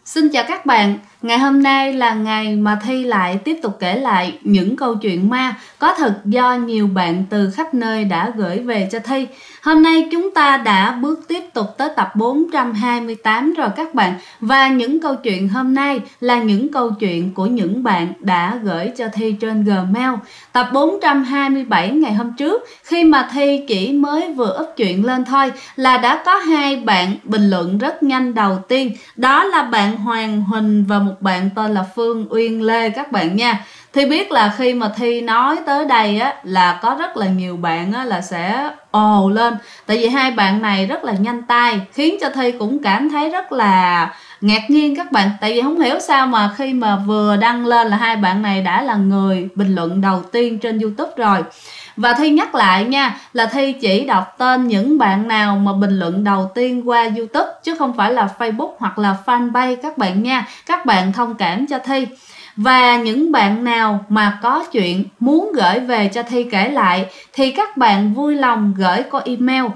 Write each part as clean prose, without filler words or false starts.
Xin chào các bạn, ngày hôm nay là ngày mà Thi lại tiếp tục kể lại những câu chuyện ma có thật do nhiều bạn từ khắp nơi đã gửi về cho Thi. Hôm nay chúng ta đã bước tiếp tục tới tập 428 rồi các bạn. Và những câu chuyện hôm nay là những câu chuyện của những bạn đã gửi cho Thi trên Gmail. Tập 427 ngày hôm trước, khi mà Thi chỉ mới vừa up chuyện lên thôi là đã có hai bạn bình luận rất nhanh đầu tiên. Đó là bạn Hoàng Huỳnh và một bạn tên là Phương Uyên Lê các bạn nha. Thi biết là khi mà Thi nói tới đây á là có rất là nhiều bạn á là sẽ ồ lên. Tại vì hai bạn này rất là nhanh tay, khiến cho Thi cũng cảm thấy rất là ngạc nhiên các bạn. Tại vì không hiểu sao mà khi mà vừa đăng lên là hai bạn này đã là người bình luận đầu tiên trên YouTube rồi. Và Thi nhắc lại nha, là Thi chỉ đọc tên những bạn nào mà bình luận đầu tiên qua YouTube chứ không phải là Facebook hoặc là fanpage các bạn nha. Các bạn thông cảm cho Thi. Và những bạn nào mà có chuyện muốn gửi về cho Thi kể lại thì các bạn vui lòng gửi qua email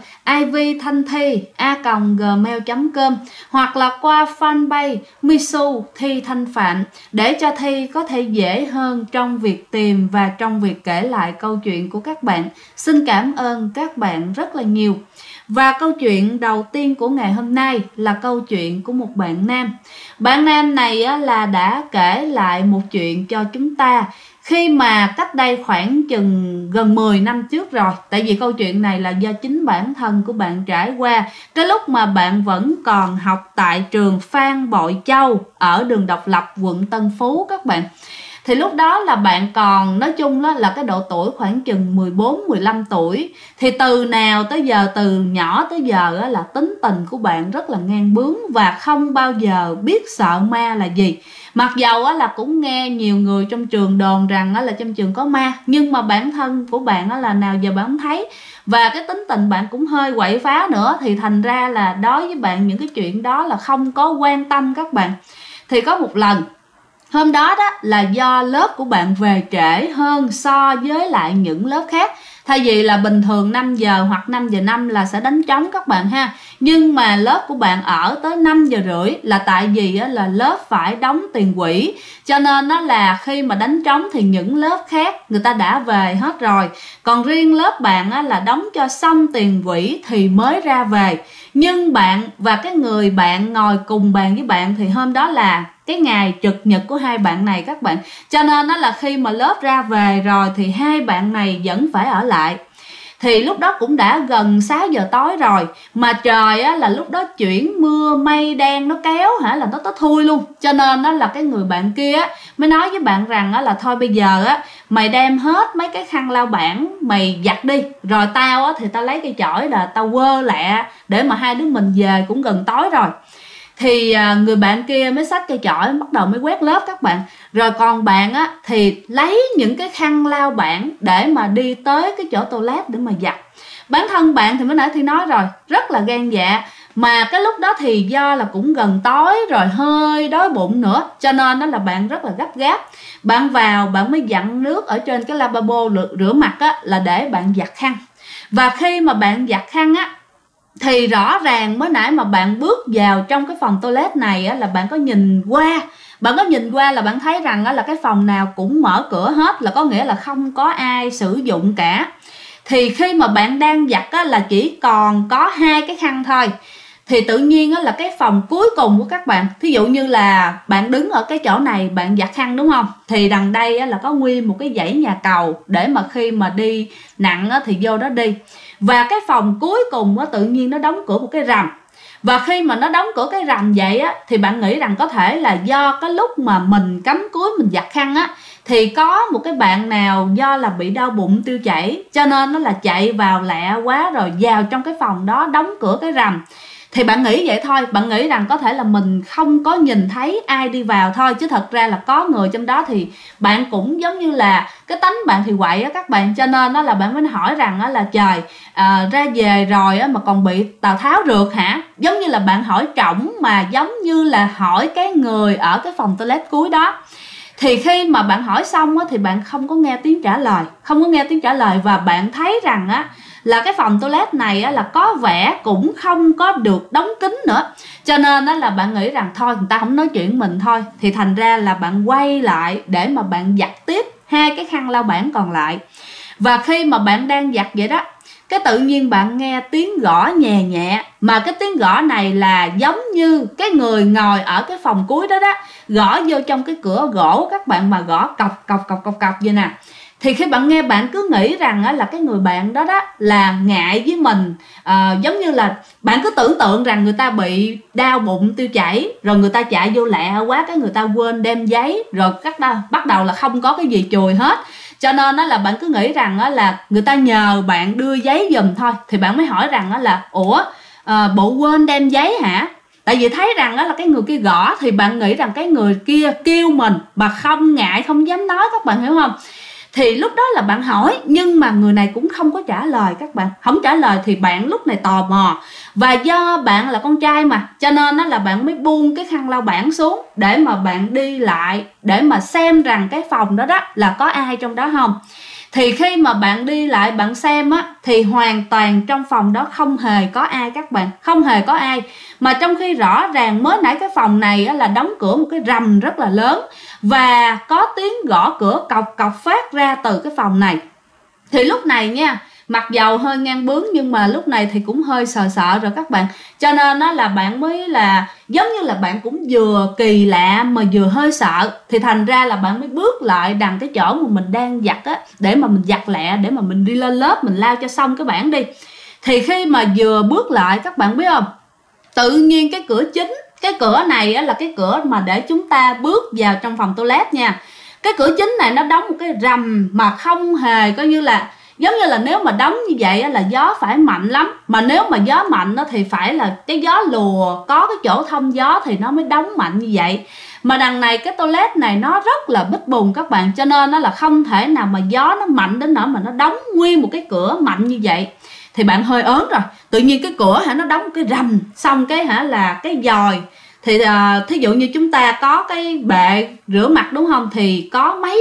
ivthanthi@gmail.com hoặc là qua fanpage Misu Thi Thanh Phạm để cho Thi có thể dễ hơn trong việc tìm và trong việc kể lại câu chuyện của các bạn. Xin cảm ơn các bạn rất là nhiều. Và câu chuyện đầu tiên của ngày hôm nay là câu chuyện của một bạn nam. Bạn nam này là đã kể lại một chuyện cho chúng ta khi mà cách đây khoảng chừng gần 10 năm trước rồi. Tại vì câu chuyện này là do chính bản thân của bạn trải qua cái lúc mà bạn vẫn còn học tại trường Phan Bội Châu ở đường Độc Lập, quận Tân Phú các bạn. Thì lúc đó là bạn còn, nói chung đó là cái độ tuổi khoảng chừng 14-15 tuổi. Thì từ nào tới giờ, từ nhỏ tới giờ là tính tình của bạn rất là ngang bướng và không bao giờ biết sợ ma là gì. Mặc dầu là cũng nghe nhiều người trong trường đồn rằng là trong trường có ma, nhưng mà bản thân của bạn là nào giờ bạn không thấy. Và cái tính tình bạn cũng hơi quậy phá nữa, thì thành ra là đối với bạn những cái chuyện đó là không có quan tâm các bạn. Thì có một lần, hôm đó là do lớp của bạn về trễ hơn so với lại những lớp khác. Thay vì là bình thường 5 giờ hoặc 5 giờ 5 là sẽ đánh trống các bạn ha. Nhưng mà lớp của bạn ở tới 5 giờ rưỡi là tại vì là lớp phải đóng tiền quỹ. Cho nên là khi mà đánh trống thì những lớp khác người ta đã về hết rồi. Còn riêng lớp bạn là đóng cho xong tiền quỹ thì mới ra về. Nhưng bạn và cái người bạn ngồi cùng bàn với bạn thì hôm đó là cái ngày trực nhật của hai bạn này các bạn. Cho nên là khi mà lớp ra về rồi thì hai bạn này vẫn phải ở lại. Thì lúc đó cũng đã gần 6 giờ tối rồi, mà trời là lúc đó chuyển mưa mây đen nó kéo là nó tới thui luôn. Cho nên là cái người bạn kia mới nói với bạn rằng là thôi bây giờ mày đem hết mấy cái khăn lau bảng mày giặt đi, rồi tao thì tao lấy cây chổi là tao quơ lẹ để mà hai đứa mình về, cũng gần tối rồi. Thì người bạn kia mới xách cây chổi bắt đầu mới quét lớp các bạn. Rồi còn bạn thì lấy những cái khăn lau bảng để mà đi tới cái chỗ toilet để mà giặt. Bản thân bạn thì mới nãy Thi nói rồi, rất là gan dạ. Mà cái lúc đó thì do là cũng gần tối rồi, hơi đói bụng nữa, cho nên là bạn rất là gấp gáp. Bạn vào, bạn mới dặn nước ở trên cái lavabo rửa mặt là để bạn giặt khăn. Và khi mà bạn giặt khăn thì rõ ràng mới nãy mà bạn bước vào trong cái phòng toilet này là bạn có nhìn qua. Bạn có nhìn qua là bạn thấy rằng là cái phòng nào cũng mở cửa hết, là có nghĩa là không có ai sử dụng cả. Thì khi mà bạn đang giặt là chỉ còn có 2 cái khăn thôi. Thì tự nhiên là cái phòng cuối cùng của các bạn, thí dụ như là bạn đứng ở cái chỗ này bạn giặt khăn đúng không, thì đằng đây là có nguyên một cái dãy nhà cầu để mà khi mà đi nặng thì vô đó đi. Và cái phòng cuối cùng tự nhiên nó đóng cửa một cái rầm. Và khi mà nó đóng cửa cái rầm vậy thì bạn nghĩ rằng có thể là do cái lúc mà mình cắm cúi mình giặt khăn thì có một cái bạn nào do là bị đau bụng tiêu chảy, cho nên nó là chạy vào lẹ quá rồi vào trong cái phòng đó đóng cửa cái rầm. Thì bạn nghĩ vậy thôi, bạn nghĩ rằng có thể là mình không có nhìn thấy ai đi vào thôi, chứ thật ra là có người trong đó. Thì bạn cũng giống như là cái tánh bạn thì quậy các bạn, cho nên là bạn mới hỏi rằng là trời, ra về rồi mà còn bị Tào Tháo rượt hả? Giống như là bạn hỏi trỏng, mà giống như là hỏi cái người ở cái phòng toilet cuối đó. Thì khi mà bạn hỏi xong thì bạn không có nghe tiếng trả lời, và bạn thấy rằng là cái phòng toilet này là có vẻ cũng không có được đóng kín nữa. Cho nên đó là bạn nghĩ rằng thôi người ta không nói chuyện mình thôi, thì thành ra là bạn quay lại để mà bạn giặt tiếp hai cái khăn lau bảng còn lại. Và khi mà bạn đang giặt vậy đó, cái tự nhiên bạn nghe tiếng gõ nhẹ nhẹ, mà cái tiếng gõ này là giống như cái người ngồi ở cái phòng cuối đó đó gõ vô trong cái cửa gỗ các bạn, mà gõ cọc cọc cọc cọc cọc vậy nè. Thì khi bạn nghe, bạn cứ nghĩ rằng là cái người bạn đó đó là ngại với mình, giống như là bạn cứ tưởng tượng rằng người ta bị đau bụng tiêu chảy, rồi người ta chạy vô lẹ quá, cái người ta quên đem giấy, rồi bắt đầu là không có cái gì chùi hết. Cho nên đó là bạn cứ nghĩ rằng là người ta nhờ bạn đưa giấy giùm thôi. Thì bạn mới hỏi rằng là ủa, bộ quên đem giấy hả? Tại vì thấy rằng là cái người kia gõ, thì bạn nghĩ rằng cái người kia kêu mình mà không ngại, không dám nói, các bạn hiểu không? Thì lúc đó là bạn hỏi, nhưng mà người này cũng không có trả lời các bạn. Không trả lời thì bạn lúc này tò mò. Và do bạn là con trai mà, cho nên là bạn mới buông cái khăn lau bảng xuống để mà bạn đi lại, để mà xem rằng cái phòng đó đó là có ai trong đó không. Thì khi mà bạn đi lại bạn xem á, thì hoàn toàn trong phòng đó không hề có ai các bạn, không hề có ai. Mà trong khi rõ ràng mới nãy cái phòng này á, là đóng cửa một cái rầm rất là lớn, và có tiếng gõ cửa cọc cọc phát ra từ cái phòng này. Thì lúc này nha, mặc dầu hơi ngang bướng nhưng mà lúc này thì cũng hơi sợ sợ rồi các bạn. Cho nên đó là bạn mới là giống như là bạn cũng vừa kỳ lạ mà vừa hơi sợ. Thì thành ra là bạn mới bước lại đằng cái chỗ mà mình đang giặt á, để mà mình giặt lẹ, để mà mình đi lên lớp mình lau cho xong cái bảng đi. Thì khi mà vừa bước lại, các bạn biết không, tự nhiên cái cửa chính, cái cửa này á, là cái cửa mà để chúng ta bước vào trong phòng toilet nha. Cái cửa chính này nó đóng một cái rầm mà không hề coi như là, giống như là nếu mà đóng như vậy á, là gió phải mạnh lắm. Mà nếu mà gió mạnh đó, thì phải là cái gió lùa, có cái chỗ thông gió thì nó mới đóng mạnh như vậy. Mà đằng này cái toilet này nó rất là bít bùng các bạn, cho nên nó là không thể nào mà gió nó mạnh đến nỗi mà nó đóng nguyên một cái cửa mạnh như vậy. Thì bạn hơi ớn rồi, tự nhiên cái cửa nó đóng một cái rầm, xong cái là cái dòi. Thì thí dụ như chúng ta có cái bệ rửa mặt đúng không, thì có mấy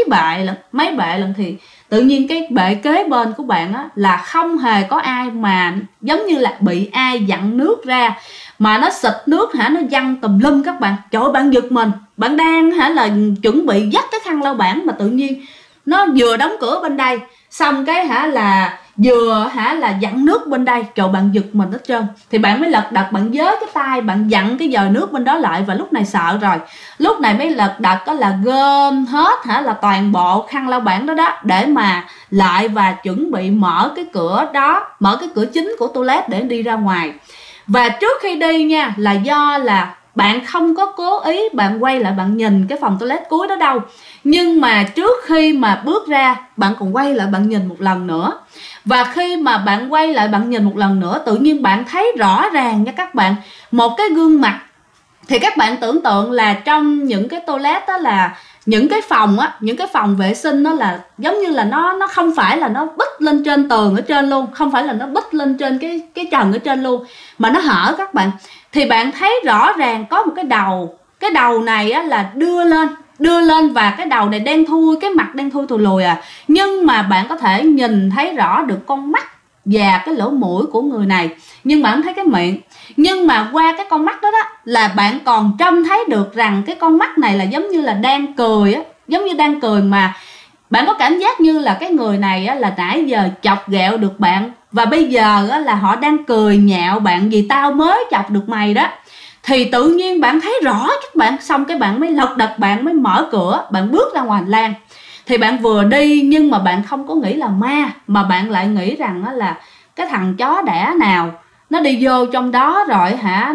bệ lần thì tự nhiên cái bệ kế bên của bạn á, là không hề có ai, mà giống như là bị ai dặn nước ra, mà nó xịt nước nó văng tùm lum các bạn. Trời ơi, bạn giật mình, bạn đang là chuẩn bị dắt cái khăn lau bảng, mà tự nhiên nó vừa đóng cửa bên đây, xong cái là vừa là dặn nước bên đây. Trời, bạn giật mình hết trơn. Thì bạn mới lật đật, bạn với cái tay bạn dặn cái dời nước bên đó lại. Và lúc này sợ rồi, lúc này mới lật đật có là gom hết là toàn bộ khăn lau bảng đó đó, để mà lại và chuẩn bị mở cái cửa đó, mở cái cửa chính của toilet để đi ra ngoài. Và trước khi đi nha, là do là bạn không có cố ý bạn quay lại bạn nhìn cái phòng toilet cuối đó đâu, nhưng mà trước khi mà bước ra, bạn còn quay lại bạn nhìn một lần nữa. Và khi mà bạn quay lại bạn nhìn một lần nữa, tự nhiên bạn thấy rõ ràng nha các bạn, một cái gương mặt. Thì các bạn tưởng tượng là trong những cái toilet đó, là những cái phòng á, những cái phòng vệ sinh đó, là giống như là nó không phải là nó bít lên trên tường ở trên luôn, không phải là nó bít lên trên cái trần ở trên luôn, mà nó hở các bạn. Thì bạn thấy rõ ràng có một cái đầu này á, là đưa lên, và cái đầu này đen thui, cái mặt đen thui thùi lùi à. Nhưng mà bạn có thể nhìn thấy rõ được con mắt và cái lỗ mũi của người này, nhưng bạn không thấy cái miệng. Nhưng mà qua cái con mắt đó đó, là bạn còn trông thấy được rằng cái con mắt này là giống như là đang cười á, giống như đang cười, mà bạn có cảm giác như là cái người này á, là nãy giờ chọc ghẹo được bạn, và bây giờ á, là họ đang cười nhạo bạn vì tao mới chọc được mày đó. Thì tự nhiên bạn thấy rõ các bạn, xong cái bạn mới lật đật, bạn mới mở cửa, bạn bước ra ngoài hành lang. Thì bạn vừa đi nhưng mà bạn không có nghĩ là ma, mà bạn lại nghĩ rằng á, là cái thằng chó đẻ nào nó đi vô trong đó rồi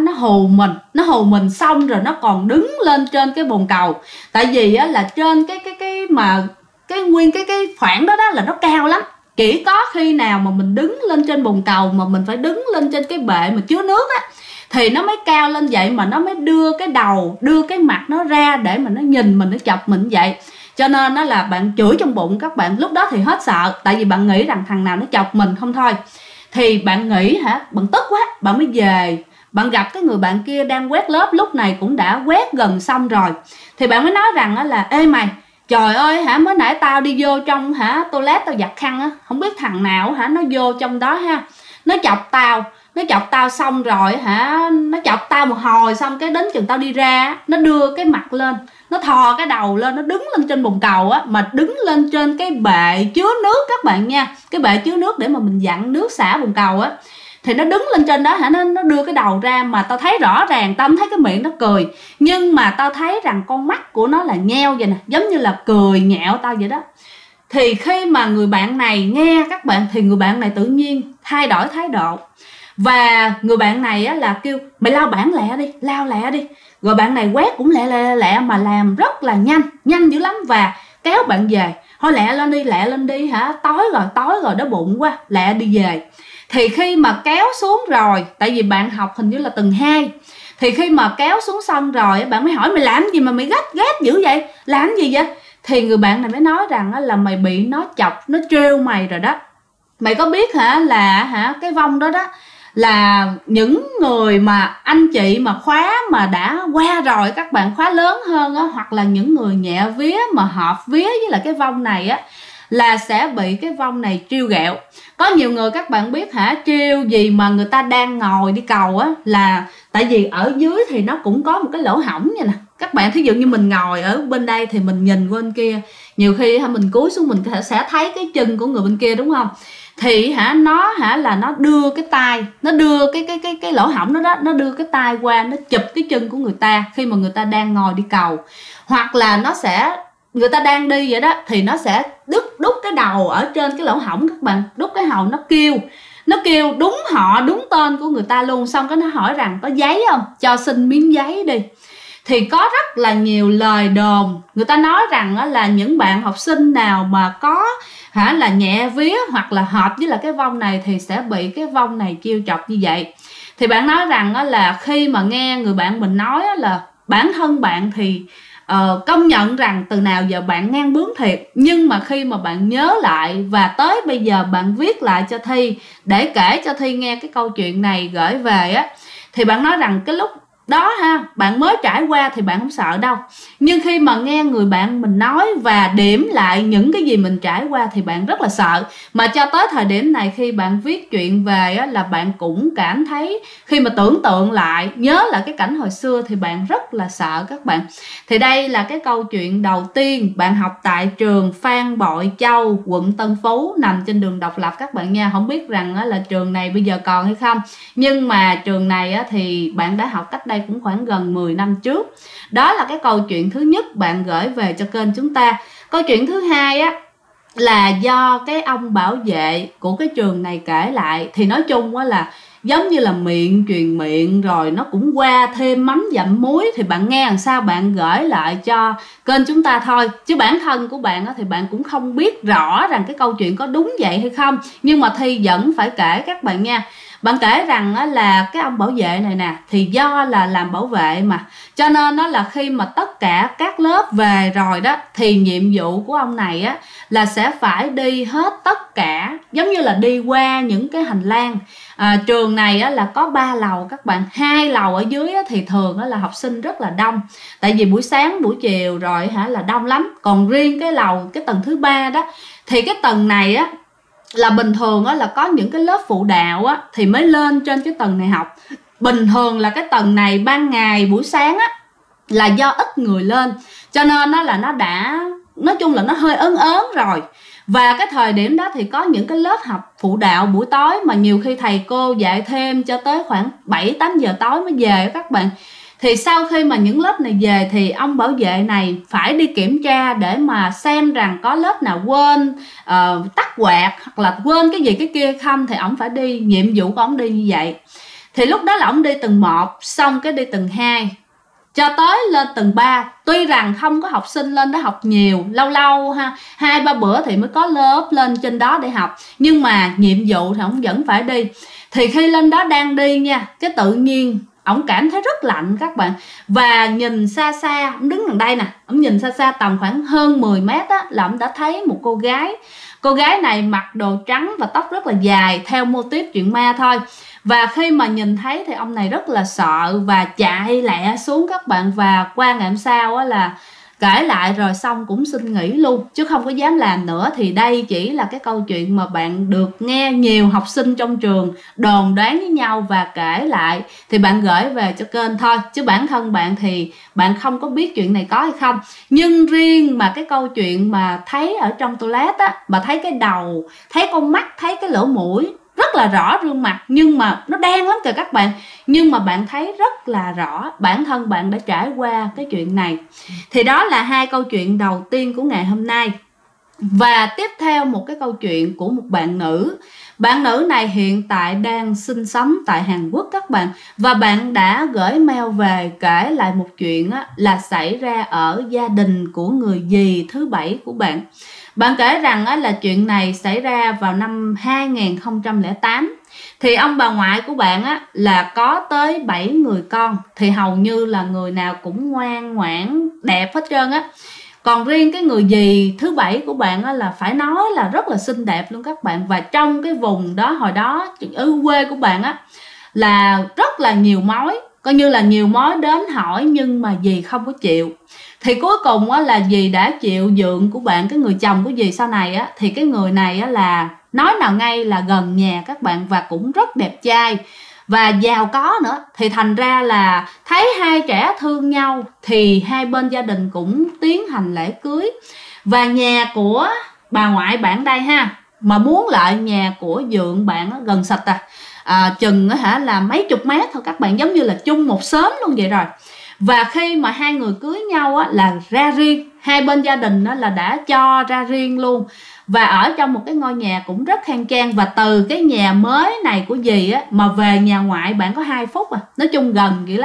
nó hù mình xong rồi nó còn đứng lên trên cái bồn cầu. Tại vì á, là trên cái khoảng đó là nó cao lắm, chỉ có khi nào mà mình đứng lên trên bồn cầu mà mình phải đứng lên trên cái bệ mà chứa nước á, thì nó mới cao lên vậy, mà nó mới đưa cái đầu, đưa cái mặt nó ra để mà nó nhìn mình, nó chọc mình vậy. Cho nên đó là bạn chửi trong bụng các bạn. Lúc đó thì hết sợ, tại vì bạn nghĩ rằng thằng nào nó chọc mình không thôi. Thì bạn nghĩ bạn tức quá, bạn mới về. Bạn gặp cái người bạn kia đang quét lớp, lúc này cũng đã quét gần xong rồi. Thì bạn mới nói rằng là ê mày, trời ơi mới nãy tao đi vô trong toilet tao giặt khăn á, không biết thằng nào nó vô trong đó nó chọc tao, Nó chọc tao xong rồi hả, nó chọc tao một hồi xong cái đến chừng tao đi ra, nó đưa cái mặt lên, nó thò cái đầu lên, nó đứng lên trên bồn cầu á, mà đứng lên trên cái bệ chứa nước các bạn nha, cái bệ chứa nước để mà mình dặn nước xả bồn cầu á. Thì nó đứng lên trên đó hả, nó đưa cái đầu ra, mà tao thấy rõ ràng, tao không thấy cái miệng nó cười, nhưng mà tao thấy rằng con mắt của nó là nheo vậy nè, giống như là cười nhẹo tao vậy đó. Thì khi mà người bạn này nghe các bạn, thì người bạn này tự nhiên thay đổi thái độ, và người bạn này á, là kêu mày lau bảng lẹ đi, lau lẹ đi. Rồi bạn này quét cũng lẹ mà làm rất là nhanh dữ lắm, và kéo bạn về. Thôi lẹ lên đi hả, tối rồi đói bụng quá, lẹ đi về. Thì khi mà kéo xuống rồi, tại vì bạn học hình như là tầng 2, thì khi mà kéo xuống sân rồi, bạn mới hỏi mày làm gì mà mày ghét dữ vậy, làm gì vậy? Thì người bạn này mới nói rằng là mày bị nó chọc, nó trêu mày rồi đó. Mày có biết hả là cái vong đó đó là những người mà anh chị mà khóa mà đã qua rồi, các bạn khóa lớn hơn á, hoặc là những người nhẹ vía mà hợp vía với lại cái vong này á, là sẽ bị cái vong này trêu ghẹo. Có nhiều người các bạn biết hả, trêu gì mà người ta đang ngồi đi cầu á, là tại vì ở dưới thì nó cũng có một cái lỗ hổng vậy nè các bạn. Thí dụ như mình ngồi ở bên đây thì mình nhìn bên kia, nhiều khi mình cúi xuống mình sẽ thấy cái chân của người bên kia, đúng không? Thì nó là nó đưa cái tay, nó đưa cái lỗ hổng đó, nó đưa cái tay qua, nó chụp cái chân của người ta khi mà người ta đang ngồi đi cầu. Hoặc là nó sẽ, người ta đang đi vậy đó, thì nó sẽ đút cái đầu ở trên cái lỗ hổng các bạn, đút cái hầu, nó kêu đúng họ, đúng tên của người ta luôn. Xong cái nó hỏi rằng có giấy không, cho xin miếng giấy đi. Thì có rất là nhiều lời đồn, người ta nói rằng là những bạn học sinh nào mà có là nhẹ vía hoặc là hợp với là cái vong này thì sẽ bị cái vong này trêu chọc như vậy. Thì bạn nói rằng là khi mà nghe người bạn mình nói là bản thân bạn thì công nhận rằng từ nào giờ bạn ngang bướng thiệt, nhưng mà khi mà bạn nhớ lại và tới bây giờ bạn viết lại cho Thi để kể cho Thi nghe cái câu chuyện này gửi về á, thì bạn nói rằng cái lúc đó bạn mới trải qua thì bạn không sợ đâu, nhưng khi mà nghe người bạn mình nói và điểm lại những cái gì mình trải qua thì bạn rất là sợ. Mà cho tới thời điểm này khi bạn viết chuyện về là bạn cũng cảm thấy, khi mà tưởng tượng lại, nhớ lại cái cảnh hồi xưa thì bạn rất là sợ các bạn. Thì đây là cái câu chuyện đầu tiên bạn học tại trường Phan Bội Châu, quận Tân Phú, nằm trên đường Độc Lập các bạn nha. Không biết rằng là trường này bây giờ còn hay không, nhưng mà trường này thì bạn đã học cách đây cũng khoảng gần 10 năm trước. Đó là cái câu chuyện thứ nhất bạn gửi về cho kênh chúng ta. Câu chuyện thứ hai là do cái ông bảo vệ của cái trường này kể lại. Thì nói chung là giống như là miệng truyền miệng, rồi nó cũng qua thêm mắm dặm muối. Thì bạn nghe làm sao bạn gửi lại cho kênh chúng ta thôi, chứ bản thân của bạn thì bạn cũng không biết rõ rằng cái câu chuyện có đúng vậy hay không. Nhưng mà Thi vẫn phải kể các bạn nha. Bạn kể rằng là cái ông bảo vệ này nè, thì do là làm bảo vệ mà, cho nên nó là khi mà tất cả các lớp về rồi đó, thì nhiệm vụ của ông này là sẽ phải đi hết tất cả, giống như là đi qua những cái hành lang. Trường này là có 3 lầu các bạn, 2 lầu ở dưới thì thường là học sinh rất là đông, tại vì buổi sáng buổi chiều rồi là đông lắm. Còn riêng cái lầu, cái tầng thứ 3 đó, thì cái tầng này là bình thường là có những cái lớp phụ đạo thì mới lên trên cái tầng này học. Bình thường là cái tầng này ban ngày buổi sáng là do ít người lên, cho nên là nó đã, nói chung là nó hơi ớn rồi. Và cái thời điểm đó thì có những cái lớp học phụ đạo buổi tối mà nhiều khi thầy cô dạy thêm cho tới khoảng 7-8 giờ tối mới về các bạn. Thì sau khi mà những lớp này về thì ông bảo vệ này phải đi kiểm tra để mà xem rằng có lớp nào quên tắt quạt hoặc là quên cái gì cái kia không, thì ông phải đi, nhiệm vụ của ông đi như vậy. Thì lúc đó là ông đi tầng 1, xong cái đi tầng 2 cho tới lên tầng 3. Tuy rằng không có học sinh lên đó học nhiều, lâu lâu 2-3 bữa thì mới có lớp lên trên đó để học, nhưng mà nhiệm vụ thì ông vẫn phải đi. Thì khi lên đó đang đi nha, cái tự nhiên ổng cảm thấy rất lạnh các bạn. Và nhìn xa xa, ổng đứng gần đây nè, ổng nhìn xa xa tầm khoảng hơn 10 mét là ổng đã thấy một cô gái. Cô gái này mặc đồ trắng và tóc rất là dài, theo mô típ chuyện ma thôi. Và khi mà nhìn thấy thì ông này rất là sợ và chạy lẹ xuống các bạn. Và qua ngày hôm sau là kể lại rồi xong cũng xin nghỉ luôn chứ không có dám làm nữa. Thì đây chỉ là cái câu chuyện mà bạn được nghe nhiều học sinh trong trường đồn đoán với nhau và kể lại, thì bạn gửi về cho kênh thôi, chứ bản thân bạn thì bạn không có biết chuyện này có hay không. Nhưng riêng mà cái câu chuyện mà thấy ở trong toilet á, mà thấy cái đầu, thấy con mắt, thấy cái lỗ mũi rất là rõ gương mặt, nhưng mà nó đen lắm kìa các bạn, nhưng mà bạn thấy rất là rõ, bản thân bạn đã trải qua cái chuyện này. Thì đó là hai câu chuyện đầu tiên của ngày hôm nay. Và tiếp theo một cái câu chuyện của một bạn nữ. Bạn nữ này hiện tại đang sinh sống tại Hàn Quốc các bạn. Và bạn đã gửi mail về kể lại một chuyện là xảy ra ở gia đình của người dì thứ 7 của bạn. Bạn kể rằng là chuyện này xảy ra vào năm 2008. Thì ông bà ngoại của bạn là có tới 7 người con. Thì hầu như là người nào cũng ngoan ngoãn, đẹp hết trơn á. Còn riêng cái người dì thứ 7 của bạn là phải nói là rất là xinh đẹp luôn các bạn. Và trong cái vùng đó hồi đó ở quê của bạn là rất là nhiều mối, coi như là nhiều mối đến hỏi nhưng mà dì không có chịu. Thì cuối cùng là dì đã chịu dượng của bạn, cái người chồng của dì sau này thì cái người này là nói nào ngay là gần nhà các bạn, và cũng rất đẹp trai và giàu có nữa. Thì thành ra là thấy hai trẻ thương nhau thì hai bên gia đình cũng tiến hành lễ cưới. Và nhà của bà ngoại bạn đây mà muốn lại nhà của dượng bạn gần sạch chừng là mấy chục mét thôi các bạn, giống như là chung một xóm luôn vậy rồi. Và khi mà hai người cưới nhau là ra riêng, hai bên gia đình là đã cho ra riêng luôn, và ở trong một cái ngôi nhà cũng rất khang trang. Và từ cái nhà mới này của dì mà về nhà ngoại bạn có 2 phút nói chung gần vậy lắm.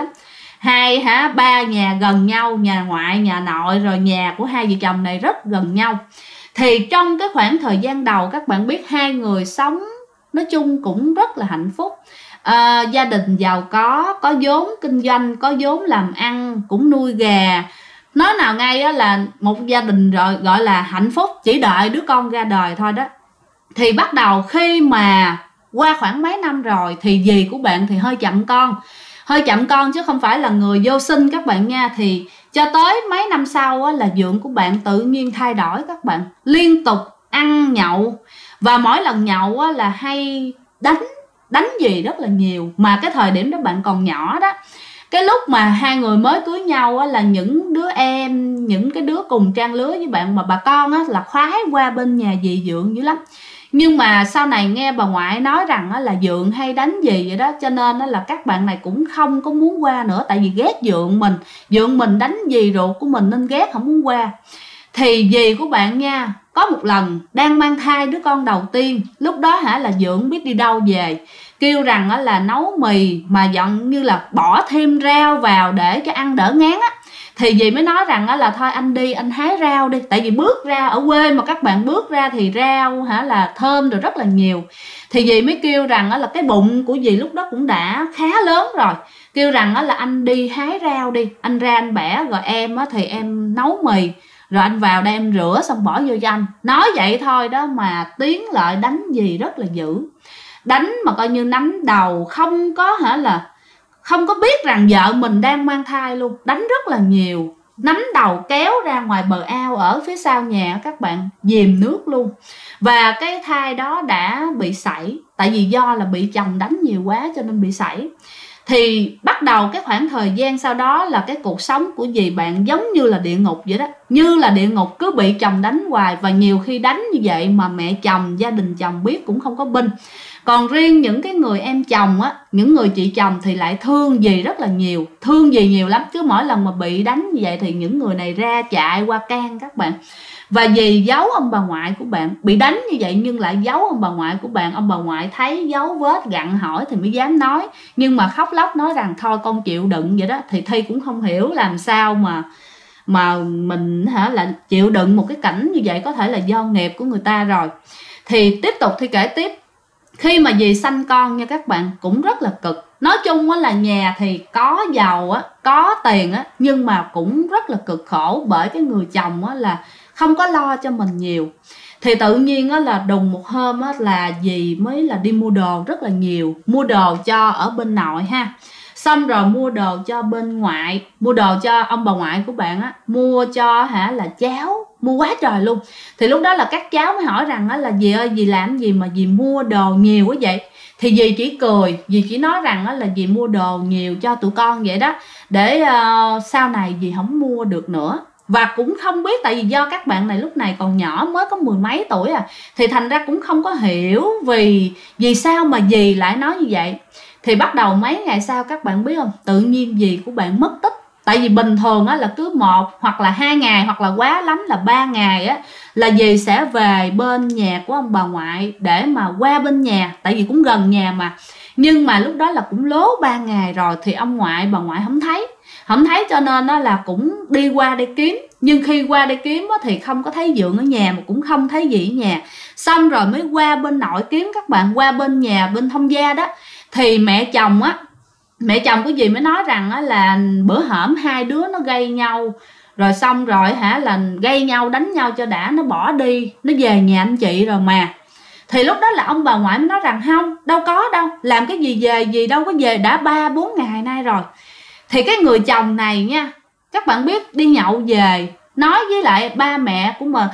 Ba nhà gần nhau, nhà ngoại, nhà nội, rồi nhà của hai vợ chồng này rất gần nhau. Thì trong cái khoảng thời gian đầu các bạn biết hai người sống nói chung cũng rất là hạnh phúc. Gia đình giàu có vốn kinh doanh, có vốn làm ăn, cũng nuôi gà. Nói nào ngay là một gia đình rồi gọi là hạnh phúc, chỉ đợi đứa con ra đời thôi đó. Thì bắt đầu khi mà qua khoảng mấy năm rồi thì dì của bạn thì hơi chậm con chứ không phải là người vô sinh các bạn nha. Thì cho tới mấy năm sau là dượng của bạn tự nhiên thay đổi các bạn, liên tục ăn nhậu, và mỗi lần nhậu là hay đánh dì rất là nhiều. Mà cái thời điểm đó bạn còn nhỏ đó, cái lúc mà hai người mới cưới nhau là những đứa em, những cái đứa cùng trang lứa với bạn mà bà con là khoái qua bên nhà dì dượng dữ lắm. Nhưng mà sau này nghe bà ngoại nói rằng là dượng hay đánh dì vậy đó, cho nên là các bạn này cũng không có muốn qua nữa, tại vì ghét dượng mình đánh dì ruột của mình nên ghét, không muốn qua. Thì dì của bạn nha, có một lần đang mang thai đứa con đầu tiên, lúc đó là dượng biết đi đâu về, kêu rằng là nấu mì mà giận như là bỏ thêm rau vào để cho ăn đỡ ngán Thì dì mới nói rằng là thôi anh đi, anh hái rau đi. Tại vì bước ra ở quê mà các bạn, bước ra thì rau là thơm rồi rất là nhiều. Thì dì mới kêu rằng là cái bụng của dì lúc đó cũng đã khá lớn rồi, kêu rằng là anh đi hái rau đi, anh ra anh bẻ, rồi em thì em nấu mì, rồi anh vào đây em rửa xong bỏ vô cho anh. Nói vậy thôi đó mà tiến lại đánh dì rất là dữ. Đánh mà coi như nắm đầu, không có biết rằng vợ mình đang mang thai luôn. Đánh rất là nhiều, nắm đầu kéo ra ngoài bờ ao ở phía sau nhà các bạn, dìm nước luôn. Và cái thai đó đã bị sảy, tại vì do là bị chồng đánh nhiều quá cho nên bị sảy. Thì bắt đầu cái khoảng thời gian sau đó là cái cuộc sống của dì bạn giống như là địa ngục vậy đó. Như là địa ngục, cứ bị chồng đánh hoài. Và nhiều khi đánh như vậy mà mẹ chồng, gia đình chồng biết cũng không có binh. Còn riêng những cái người em chồng những người chị chồng thì lại thương dì rất là nhiều, thương dì nhiều lắm. Cứ mỗi lần mà bị đánh như vậy thì những người này ra chạy qua can các bạn. Và dì giấu ông bà ngoại của bạn, bị đánh như vậy nhưng lại giấu ông bà ngoại của bạn. Ông bà ngoại thấy dấu vết gặn hỏi thì mới dám nói, nhưng mà khóc lóc nói rằng thôi con chịu đựng vậy đó. Thì Thi cũng không hiểu làm sao mà mình là chịu đựng một cái cảnh như vậy, có thể là do nghiệp của người ta rồi. Thì tiếp tục Thi kể tiếp. Khi mà dì sanh con nha các bạn, cũng rất là cực. Nói chung là nhà thì có giàu có tiền nhưng mà cũng rất là cực khổ, bởi cái người chồng là không có lo cho mình nhiều. Thì tự nhiên là đùng một hôm là dì mới là đi mua đồ rất là nhiều, mua đồ cho ở bên nội Xong rồi mua đồ cho bên ngoại, mua đồ cho ông bà ngoại của bạn á, mua cho là cháu, mua quá trời luôn. Thì lúc đó là các cháu mới hỏi rằng là dì ơi, dì làm gì mà dì mua đồ nhiều quá vậy? Thì dì chỉ cười, dì chỉ nói rằng là dì mua đồ nhiều cho tụi con vậy đó, để sau này dì không mua được nữa. Và cũng không biết, tại vì do các bạn này lúc này còn nhỏ, mới có 10 mấy tuổi thì thành ra cũng không có hiểu vì sao mà dì lại nói như vậy. Thì bắt đầu mấy ngày sau các bạn biết không, tự nhiên dì của bạn mất tích. Tại vì bình thường là cứ 1 hoặc là 2 ngày hoặc là quá lắm là 3 ngày là dì sẽ về bên nhà của ông bà ngoại để mà qua bên nhà, tại vì cũng gần nhà mà. Nhưng mà lúc đó là cũng lố 3 ngày rồi thì ông ngoại bà ngoại không thấy cho nên là cũng đi qua đây kiếm. Nhưng khi qua đây kiếm thì không có thấy Dượng ở nhà, mà cũng không thấy dì ở nhà. Xong rồi mới qua bên nội kiếm các bạn, qua bên nhà bên thông gia đó. Thì mẹ chồng của dì mới nói rằng là bữa hổm hai đứa nó gây nhau, rồi xong rồi là gây nhau đánh nhau cho đã, nó bỏ đi, nó về nhà anh chị rồi mà. Thì lúc đó là ông bà ngoại mới nói rằng không, đâu có đâu, làm cái gì về, gì đâu có về, đã 3-4 ngày nay rồi. Thì cái người chồng này nha, các bạn biết, đi nhậu về nói với lại ba mẹ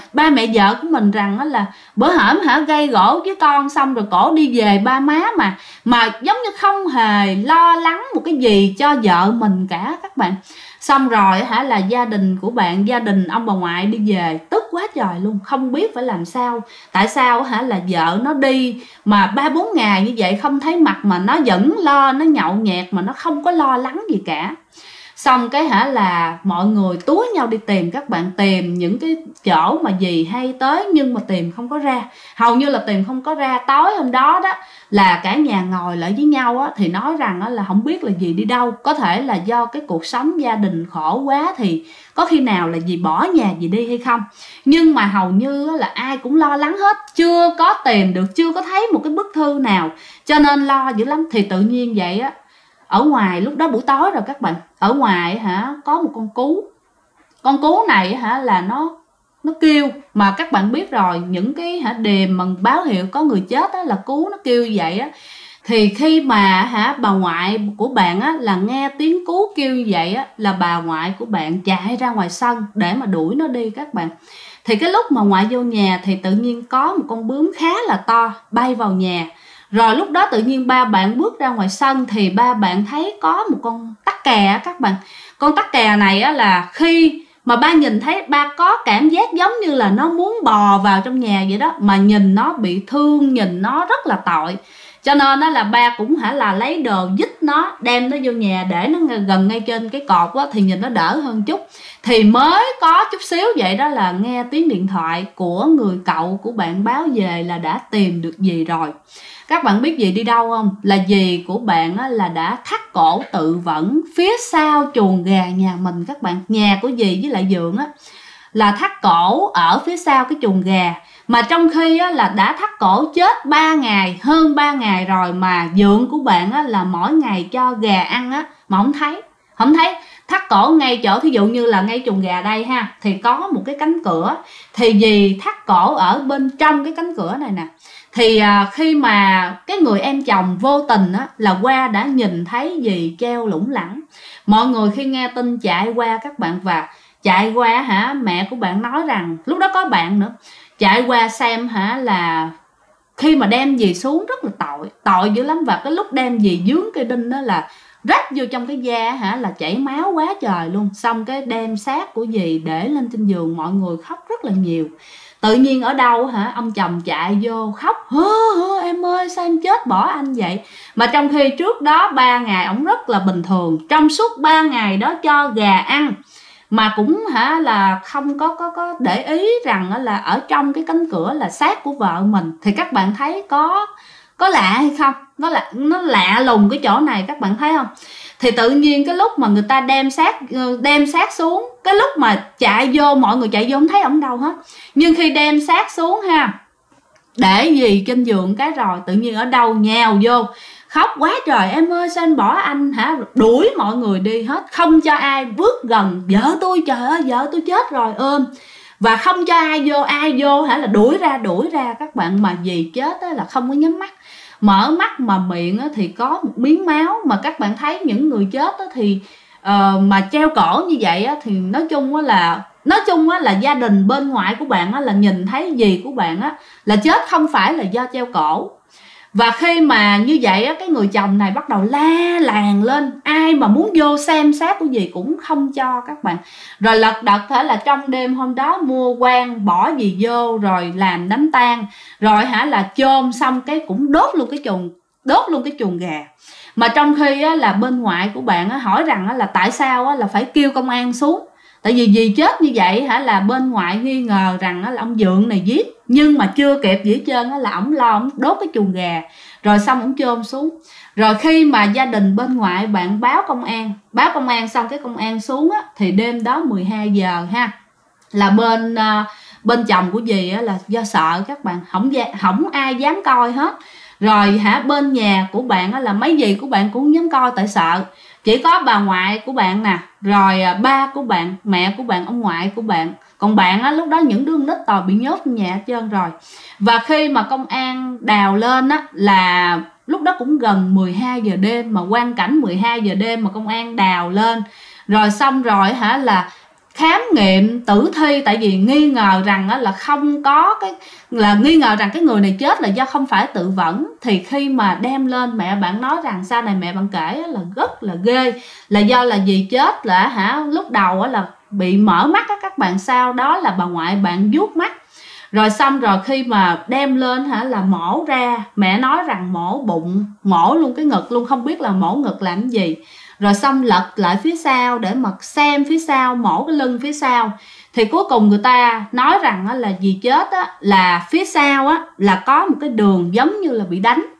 vợ của mình rằng là bữa hổm gây gỗ với con, xong rồi cổ đi về ba má mà giống như không hề lo lắng một cái gì cho vợ mình cả các bạn. Xong rồi là gia đình của bạn, gia đình ông bà ngoại đi về tức quá trời luôn, không biết phải làm sao. Tại sao là vợ nó đi mà 3-4 ngày như vậy không thấy mặt, mà nó vẫn lo, nó nhậu nhẹt mà nó không có lo lắng gì cả. Xong cái là mọi người túi nhau đi tìm các bạn, tìm những cái chỗ mà dì hay tới nhưng mà tìm không có ra, hầu như là tìm không có ra. Tối hôm đó đó là cả nhà ngồi lại với nhau thì nói rằng là không biết là dì đi đâu. Có thể là do cái cuộc sống gia đình khổ quá thì có khi nào là dì bỏ nhà dì đi hay không. Nhưng mà hầu như là ai cũng lo lắng hết, chưa có tìm được, chưa có thấy một cái bức thư nào, cho nên lo dữ lắm. Thì tự nhiên vậy ở ngoài lúc đó buổi tối rồi các bạn, ở ngoài có một con cú này là nó kêu. Mà các bạn biết rồi, những cái đềm mà báo hiệu có người chết là cú nó kêu như vậy Thì khi mà bà ngoại của bạn là nghe tiếng cú kêu như vậy là bà ngoại của bạn chạy ra ngoài sân để mà đuổi nó đi các bạn. Thì cái lúc mà ngoại vô nhà thì tự nhiên có một con bướm khá là to bay vào nhà. Rồi lúc đó tự nhiên ba bạn bước ra ngoài sân thì ba bạn thấy có một con tắc kè các bạn. Con tắc kè này là khi mà ba nhìn thấy, ba có cảm giác giống như là nó muốn bò vào trong nhà vậy đó. Mà nhìn nó bị thương, nhìn nó rất là tội. Cho nên là ba cũng là lấy đồ dít nó, đem nó vô nhà để nó gần ngay trên cái cột thì nhìn nó đỡ hơn chút. Thì mới có chút xíu vậy đó là nghe tiếng điện thoại của người cậu của bạn báo về là đã tìm được dì rồi. Các bạn biết dì đi đâu không? Là dì của bạn là đã thắt cổ tự vẫn phía sau chuồng gà nhà mình các bạn. Nhà của dì với lại Dượng là thắt cổ ở phía sau cái chuồng gà. Mà trong khi là đã thắt cổ chết 3 ngày, hơn 3 ngày rồi, mà Dượng của bạn là mỗi ngày cho gà ăn mà không thấy. Thắt cổ ngay chỗ, thí dụ như là ngay chuồng gà đây thì có một cái cánh cửa, thì dì thắt cổ ở bên trong cái cánh cửa này nè. Thì khi mà cái người em chồng vô tình là qua đã nhìn thấy dì treo lủng lẳng. Mọi người khi nghe tin chạy qua các bạn, và chạy qua mẹ của bạn nói rằng lúc đó có bạn nữa, chạy qua xem là khi mà đem dì xuống rất là tội dữ lắm. Và cái lúc đem dì dướng cây đinh đó là rách vô trong cái da là chảy máu quá trời luôn. Xong cái đem xác của dì để lên trên giường, mọi người khóc rất là nhiều. Tự nhiên ở đâu ông chồng chạy vô khóc, em ơi sao em chết bỏ anh vậy. Mà trong khi trước đó 3 ngày ổng rất là bình thường, trong suốt 3 ngày đó cho gà ăn, mà cũng là không có để ý rằng là ở trong cái cánh cửa là xác của vợ mình. Thì các bạn thấy có lạ hay không? Nó lạ lùng cái chỗ này, các bạn thấy không? Thì tự nhiên cái lúc mà người ta đem xác xuống, cái lúc mà chạy vô, mọi người chạy vô không thấy ổng đâu hết. Nhưng khi đem xác xuống để gì trên giường cái rồi, tự nhiên ở đâu nhào vô khóc quá trời, em ơi sao anh bỏ anh đuổi mọi người đi hết, không cho ai bước gần vợ tôi, trời ơi vợ tôi chết rồi ôm. Và không cho ai vô là đuổi ra các bạn. Mà dì chết là không có nhắm mắt. mở mắt mà miệng thì có một miếng máu, mà các bạn thấy những người chết thì mà treo cổ như vậy thì nói chung là gia đình bên ngoại của bạn là nhìn thấy dì của bạn là chết không phải là do treo cổ. Và khi mà như vậy cái người chồng này bắt đầu la làng lên, ai mà muốn vô xem xác của dì cũng không cho các bạn. Rồi lật đật là trong đêm hôm đó mua quan bỏ dì vô rồi làm đám tang, rồi là chôn xong cái cũng đốt luôn cái chuồng gà. Mà trong khi là bên ngoại của bạn hỏi rằng là tại sao là phải kêu công an xuống. Tại vì dì chết như vậy là bên ngoại nghi ngờ rằng là ông Dượng này giết. Nhưng mà chưa kịp gì hết trơn là ổng lo ổng đốt cái chuồng gà, rồi xong ổng chôn xuống. Rồi khi mà gia đình bên ngoại bạn báo công an xong cái công an xuống thì đêm đó 12 giờ là bên chồng của dì là do sợ các bạn, không ai dám coi hết. Rồi bên nhà của bạn là mấy dì của bạn cũng không dám coi tại sợ. Chỉ có bà ngoại của bạn nè, rồi ba của bạn, mẹ của bạn, ông ngoại của bạn. Còn bạn lúc đó những đứa nít tò bị nhốt trong nhà hết trơn rồi. Và khi mà công an đào lên là lúc đó cũng gần 12 giờ đêm, mà quang cảnh 12 giờ đêm mà công an đào lên. Rồi xong rồi là khám nghiệm tử thi, tại vì nghi ngờ rằng là không có nghi ngờ rằng cái người này chết là do không phải tự vẫn. Thì khi mà đem lên, mẹ bạn nói rằng sau này mẹ bạn kể là rất là ghê, là do là dì chết là lúc đầu là bị mở mắt các bạn, sau đó là bà ngoại bạn vuốt mắt. Rồi xong rồi khi mà đem lên là mổ ra, mẹ nói rằng mổ bụng, mổ luôn cái ngực luôn, không biết là mổ ngực làm gì. Rồi xong lật lại phía sau để mà xem phía sau, mổ cái lưng phía sau. Thì cuối cùng người ta nói rằng là dì chết là phía sau là có một cái đường giống như là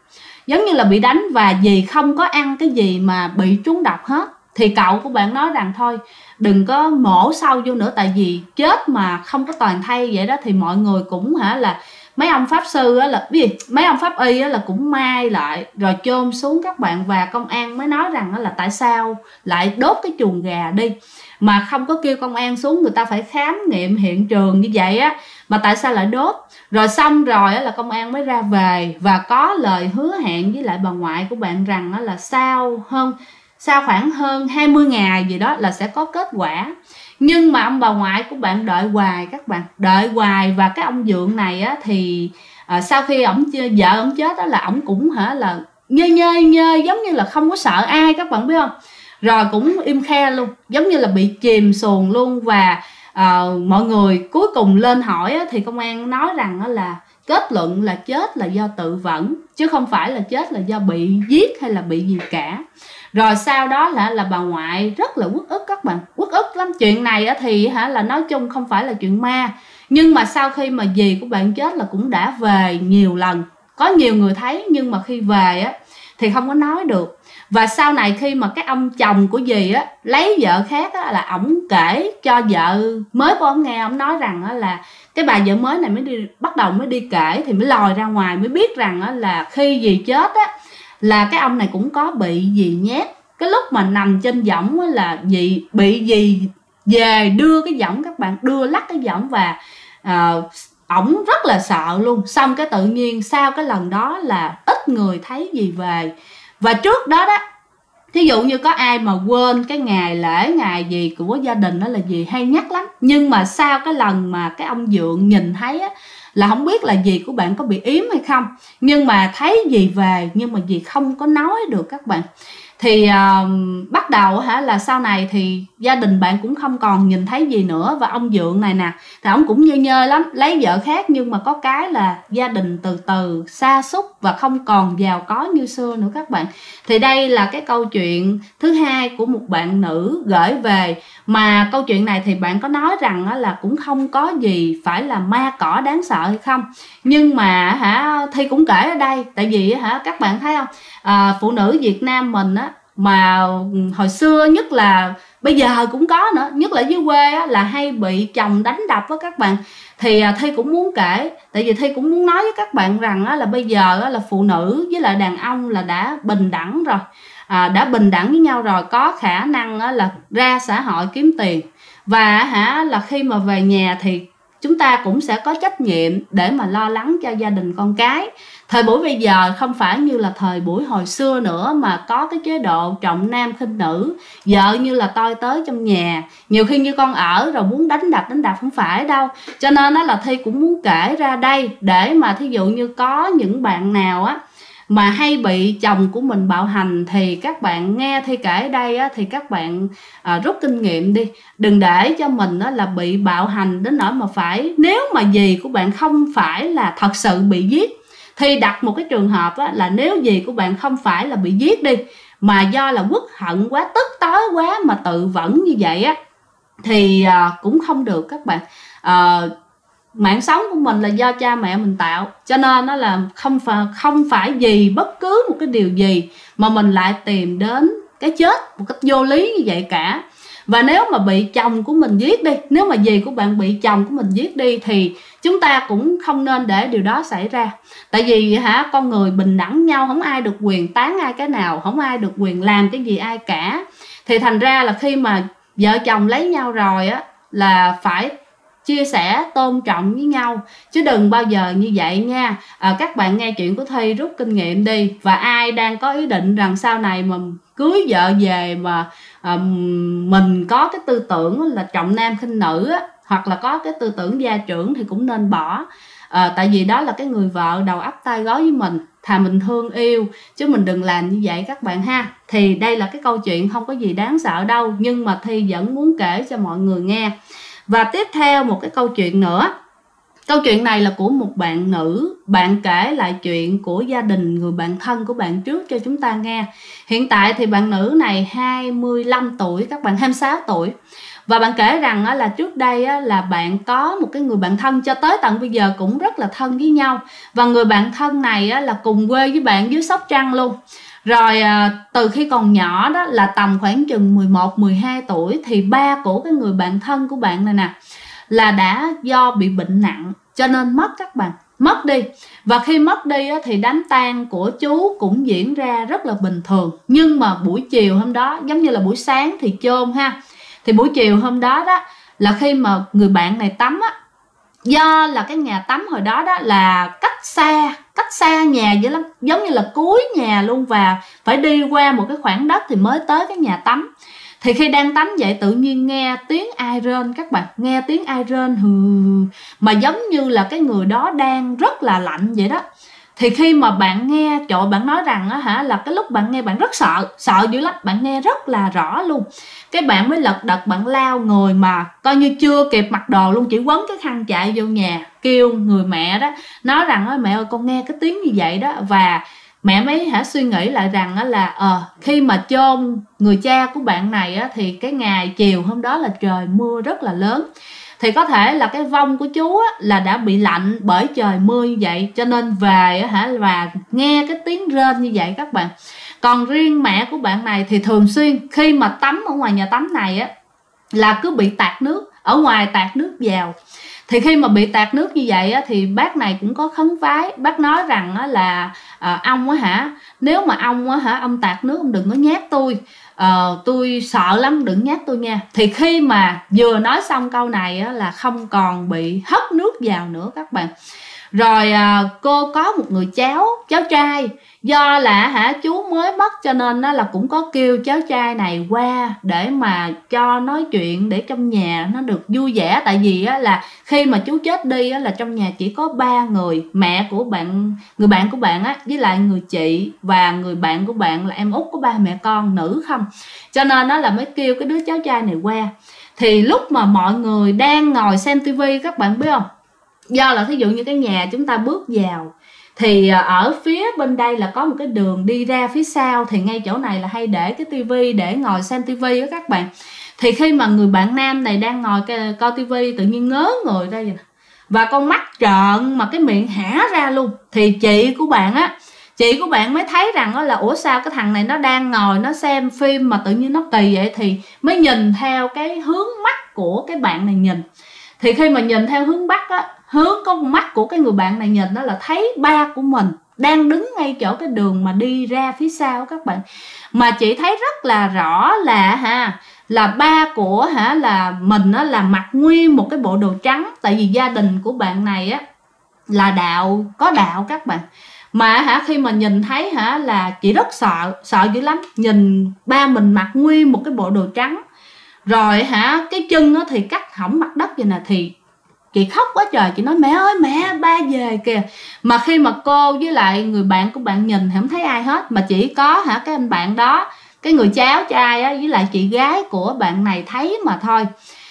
bị đánh, và dì không có ăn cái gì mà bị trúng độc hết. Thì cậu của bạn nói rằng thôi đừng có mổ sâu vô nữa, tại vì chết mà không có toàn thây vậy đó thì mọi người cũng là mấy ông pháp sư mấy ông pháp y là cũng mai lại rồi chôn xuống các bạn. Và công an mới nói rằng là tại sao lại đốt cái chuồng gà đi mà không có kêu công an xuống, người ta phải khám nghiệm hiện trường như vậy mà tại sao lại đốt. Rồi xong rồi là công an mới ra về và có lời hứa hẹn với lại bà ngoại của bạn rằng là sau khoảng hơn 20 ngày gì đó là sẽ có kết quả. Nhưng mà ông bà ngoại của bạn đợi hoài các bạn, đợi hoài. Và cái ông Dượng này thì sau khi vợ ổng chết là ổng cũng là nhơ giống như là không có sợ ai các bạn biết không. Rồi cũng im khe luôn, giống như là bị chìm xuồng luôn. Và mọi người cuối cùng lên hỏi thì công an nói rằng là kết luận là chết là do tự vẫn, chứ không phải là chết là do bị giết hay là bị gì cả. Rồi sau đó là bà ngoại rất là uất ức các bạn, uất ức lắm. Chuyện này thì là nói chung không phải là chuyện ma, nhưng mà sau khi mà dì của bạn chết là cũng đã về nhiều lần, có nhiều người thấy, nhưng mà khi về thì không có nói được. Và sau này khi mà cái ông chồng của dì lấy vợ khác là ổng kể cho vợ mới của ổng nghe, ổng nói rằng là cái bà vợ mới này bắt đầu mới đi kể thì mới lòi ra ngoài mới biết rằng là khi dì chết là cái ông này cũng có bị dì nhét. Cái lúc mà nằm trên võng là bị dì về đưa cái võng các bạn, đưa lắc cái võng, và ổng rất là sợ luôn. Xong cái tự nhiên sau cái lần đó là ít người thấy dì về. Và trước đó thí dụ như có ai mà quên cái ngày lễ ngày gì của gia đình là dì hay nhắc lắm. Nhưng mà sau cái lần mà cái ông Dượng nhìn thấy là không biết là dì của bạn có bị yếm hay không, nhưng mà thấy dì về nhưng mà dì không có nói được các bạn. Thì bắt đầu là sau này thì gia đình bạn cũng không còn nhìn thấy gì nữa. Và ông Dượng này nè thì ông cũng nhơ lắm, lấy vợ khác, nhưng mà có cái là gia đình từ từ sa sút và không còn giàu có như xưa nữa các bạn. Thì đây là cái câu chuyện thứ hai của một bạn nữ gửi về. Mà câu chuyện này thì bạn có nói rằng là cũng không có gì phải là ma cỏ đáng sợ hay không, nhưng mà Thi cũng kể ở đây. Tại vì các bạn thấy không, phụ nữ Việt Nam mình mà hồi xưa, nhất là bây giờ cũng có nữa, nhất là dưới quê là hay bị chồng đánh đập á các bạn. Thì Thi cũng muốn kể, tại vì Thi cũng muốn nói với các bạn rằng là bây giờ là phụ nữ với lại đàn ông là đã bình đẳng rồi, đã bình đẳng với nhau rồi, có khả năng là ra xã hội kiếm tiền. Và là khi mà về nhà thì chúng ta cũng sẽ có trách nhiệm để mà lo lắng cho gia đình con cái. Thời buổi bây giờ không phải như là thời buổi hồi xưa nữa mà có cái chế độ trọng nam khinh nữ, vợ như là tôi tới trong nhà, nhiều khi như con ở rồi muốn đánh đập không phải đâu. Cho nên đó là Thi cũng muốn kể ra đây để mà thí dụ như có những bạn nào á mà hay bị chồng của mình bạo hành thì các bạn nghe Thi kể ở đây á, thì các bạn rút kinh nghiệm đi, đừng để cho mình á, là bị bạo hành đến nỗi mà phải, nếu mà dì của bạn không phải là thật sự bị giết, thì đặt một cái trường hợp á, là nếu dì của bạn không phải là bị giết đi mà do là uất hận quá, tức tối quá mà tự vẫn như vậy á thì cũng không được các bạn. Mạng sống của mình là do cha mẹ mình tạo, cho nên nó là không phải vì bất cứ một cái điều gì mà mình lại tìm đến cái chết một cách vô lý như vậy cả. Và nếu mà bị chồng của mình giết đi, nếu mà dì của bạn bị chồng của mình giết đi thì chúng ta cũng không nên để điều đó xảy ra. Tại vì con người bình đẳng nhau, không ai được quyền tán ai cái nào, không ai được quyền làm cái gì ai cả. Thì thành ra là khi mà vợ chồng lấy nhau rồi á là phải chia sẻ tôn trọng với nhau, chứ đừng bao giờ như vậy nha. Các bạn nghe chuyện của Thi rút kinh nghiệm đi. Và ai đang có ý định rằng sau này mà cưới vợ về mà mình có cái tư tưởng là trọng nam khinh nữ á, hoặc là có cái tư tưởng gia trưởng thì cũng nên bỏ. Tại vì đó là cái người vợ đầu ấp tay gói với mình, thà mình thương yêu chứ mình đừng làm như vậy các bạn ha. Thì đây là cái câu chuyện không có gì đáng sợ đâu, nhưng mà Thi vẫn muốn kể cho mọi người nghe. Và tiếp theo một cái câu chuyện nữa. Câu chuyện này là của một bạn nữ, bạn kể lại chuyện của gia đình người bạn thân của bạn trước cho chúng ta nghe. Hiện tại thì bạn nữ này 25 tuổi, các bạn 26 tuổi. Và bạn kể rằng là trước đây là bạn có một cái người bạn thân cho tới tận bây giờ cũng rất là thân với nhau. Và người bạn thân này là cùng quê với bạn dưới Sóc Trăng luôn. Rồi từ khi còn nhỏ đó là tầm khoảng chừng 11-12 tuổi thì ba của cái người bạn thân của bạn này nè là đã do bị bệnh nặng cho nên mất các bạn, mất đi. Và khi mất đi thì đám tang của chú cũng diễn ra rất là bình thường. Nhưng mà buổi chiều hôm đó, giống như là buổi sáng thì chôn ha, thì buổi chiều hôm đó đó là khi mà người bạn này tắm á, do là cái nhà tắm hồi đó đó là cách xa nhà vậy lắm, giống như là cuối nhà luôn, và phải đi qua một cái khoảng đất thì mới tới cái nhà tắm. Thì khi đang tắm vậy tự nhiên nghe tiếng ai rên các bạn, nghe tiếng ai rên hừ, mà giống như là cái người đó đang rất là lạnh vậy đó. Thì khi mà bạn nghe, trời, bạn nói rằng là cái lúc bạn nghe bạn rất sợ dữ lắm, bạn nghe rất là rõ luôn. Cái bạn mới lật đật bạn lao người mà coi như chưa kịp mặc đồ luôn, chỉ quấn cái khăn chạy vô nhà kêu người mẹ đó, nói rằng mẹ ơi con nghe cái tiếng như vậy đó. Và mẹ mới suy nghĩ lại rằng là khi mà chôn người cha của bạn này thì cái ngày chiều hôm đó là trời mưa rất là lớn, thì có thể là cái vong của chú là đã bị lạnh bởi trời mưa như vậy, cho nên về và nghe cái tiếng rên như vậy các bạn. Còn riêng mẹ của bạn này thì thường xuyên khi mà tắm ở ngoài nhà tắm này là cứ bị tạt nước, ở ngoài tạt nước vào. Thì khi mà bị tạt nước như vậy thì bác này cũng có khấn vái. Bác nói rằng là ông nếu mà ông tạt nước ông đừng có nhát tôi sợ lắm, đừng nhát tôi nha. Thì khi mà vừa nói xong câu này là không còn bị hất nước vào nữa các bạn. Rồi cô có một người cháu trai, do là chú mới mất cho nên là cũng có kêu cháu trai này qua để mà cho nói chuyện, để trong nhà nó được vui vẻ. Tại vì là khi mà chú chết đi là trong nhà chỉ có 3 người, mẹ của bạn, người bạn của bạn với lại người chị và người bạn của bạn là em út của ba mẹ con nữ không, cho nên là mới kêu cái đứa cháu trai này qua. Thì lúc mà mọi người đang ngồi xem tivi các bạn biết không, do là thí dụ như cái nhà chúng ta bước vào thì ở phía bên đây là có một cái đường đi ra phía sau, thì ngay chỗ này là hay để cái tivi để ngồi xem tivi đó các bạn. Thì khi mà người bạn nam này đang ngồi coi tivi tự nhiên ngớ người ra vậy, và con mắt trợn mà cái miệng hả ra luôn. Thì chị của bạn mới thấy rằng là ủa sao cái thằng này nó đang ngồi nó xem phim mà tự nhiên nó kỳ vậy, thì mới nhìn theo cái hướng mắt của cái bạn này nhìn. Thì khi mà nhìn theo hướng con mắt của cái người bạn này nhìn đó là thấy ba của mình đang đứng ngay chỗ cái đường mà đi ra phía sau các bạn. Mà chị thấy rất là rõ là là ba của là mình á là mặc nguyên một cái bộ đồ trắng. Tại vì gia đình của bạn này á là có đạo các bạn. Mà khi mà nhìn thấy là chị rất sợ dữ lắm. Nhìn ba mình mặc nguyên một cái bộ đồ trắng, rồi cái chân thì cắt hỏng mặt đất vậy nè, thì chị khóc quá trời. Chị nói mẹ ơi mẹ, ba về kìa. Mà khi mà cô với lại người bạn của bạn nhìn thì không thấy ai hết, mà chỉ có cái anh bạn đó, cái người cháu trai á, với lại chị gái của bạn này thấy mà thôi.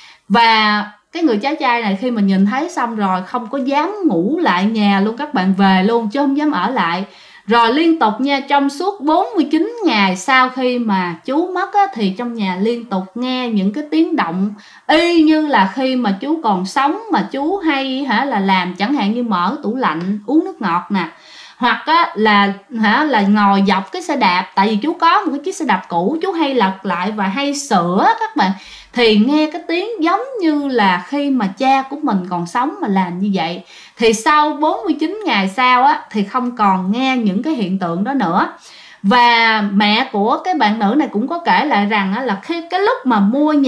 Và cái người cháu trai này khi mà nhìn thấy xong rồi không có dám ngủ lại nhà luôn các bạn, về luôn chứ không dám ở lại. Rồi liên tục nha, trong suốt 49 ngày sau khi mà chú mất á, thì trong nhà liên tục nghe những cái tiếng động y như là khi mà chú còn sống mà chú hay là làm, chẳng hạn như mở tủ lạnh uống nước ngọt nè, hoặc là ngồi dọc cái xe đạp. Tại vì chú có một cái chiếc xe đạp cũ, chú hay lật lại và hay sửa các bạn, thì nghe cái tiếng giống như là khi mà cha của mình còn sống mà làm như vậy. Thì sau 49 ngày sau á thì không còn nghe những cái hiện tượng đó nữa. Và mẹ của cái bạn nữ này cũng có kể lại rằng á, là khi cái lúc mà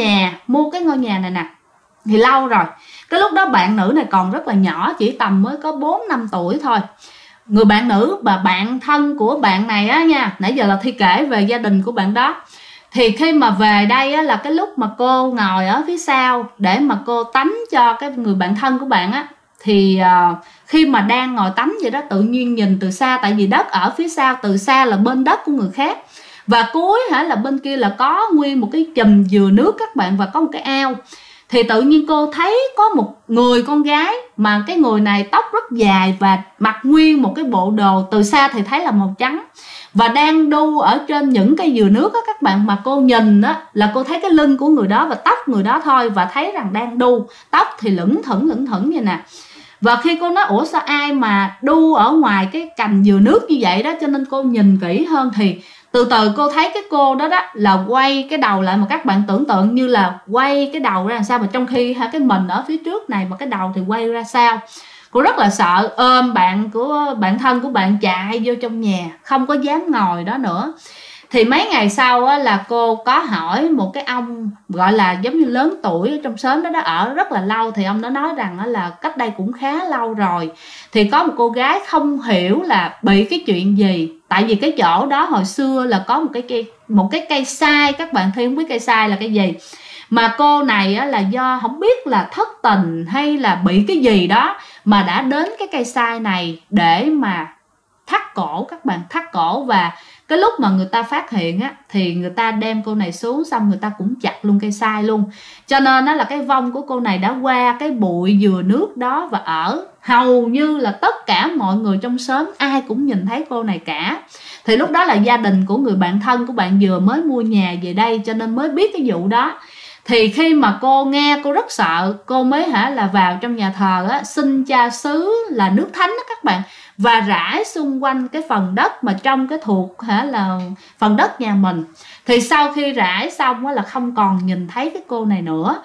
mua cái ngôi nhà này nè thì lâu rồi. Cái lúc đó bạn nữ này còn rất là nhỏ, chỉ tầm mới có 4-5 tuổi thôi. Người bạn nữ và bạn thân của bạn này á nha, nãy giờ là Thi kể về gia đình của bạn đó. Thì khi mà về đây á, là cái lúc mà cô ngồi ở phía sau để mà cô tắm cho cái người bạn thân của bạn á, thì khi mà đang ngồi tắm vậy đó, tự nhiên nhìn từ xa, tại vì đất ở phía sau, từ xa là bên đất của người khác, và cuối là bên kia là có nguyên một cái chùm dừa nước các bạn, và có một cái ao. Thì tự nhiên cô thấy có một người con gái, mà cái người này tóc rất dài và mặc nguyên một cái bộ đồ, từ xa thì thấy là màu trắng, và đang đu ở trên những cây dừa nước á các bạn. Mà cô nhìn á là cô thấy cái lưng của người đó và tóc người đó thôi, và thấy rằng đang đu, tóc thì lững thững vậy nè. Và khi cô nói ủa sao ai mà đu ở ngoài cái cành dừa nước như vậy đó, cho nên cô nhìn kỹ hơn thì từ từ cô thấy cái cô đó là quay cái đầu lại, mà các bạn tưởng tượng như là quay cái đầu ra làm sao, mà trong khi cái mình ở phía trước này mà cái đầu thì quay ra sao. Cô rất là sợ, ôm bạn thân của bạn chạy vô trong nhà, không có dám ngồi đó nữa. Thì mấy ngày sau á, là cô có hỏi một cái ông gọi là giống như lớn tuổi ở trong xóm đó ở rất là lâu. Thì ông đó nói rằng á, là cách đây cũng khá lâu rồi, thì có một cô gái không hiểu là bị cái chuyện gì. Tại vì cái chỗ đó hồi xưa là có một cái cây sai, các bạn Thi không biết cây sai là cái gì. Mà cô này á, là do không biết là thất tình hay là bị cái gì đó mà đã đến cái cây sai này để mà thắt cổ các bạn, thắt cổ. Và cái lúc mà người ta phát hiện á, thì người ta đem cô này xuống, xong người ta cũng chặt luôn cây sai luôn. Cho nên á, là cái vong của cô này đã qua cái bụi dừa nước đó, và ở hầu như là tất cả mọi người trong xóm ai cũng nhìn thấy cô này cả. Thì lúc đó là gia đình của người bạn thân của bạn vừa mới mua nhà về đây, cho nên mới biết cái vụ đó. Thì khi mà cô nghe cô rất sợ, cô mới là vào trong nhà thờ á, xin cha xứ là nước thánh đó các bạn, và rải xung quanh cái phần đất mà trong cái thuộc là phần đất nhà mình. Thì sau khi rải xong á, là không còn nhìn thấy cái cô này nữa.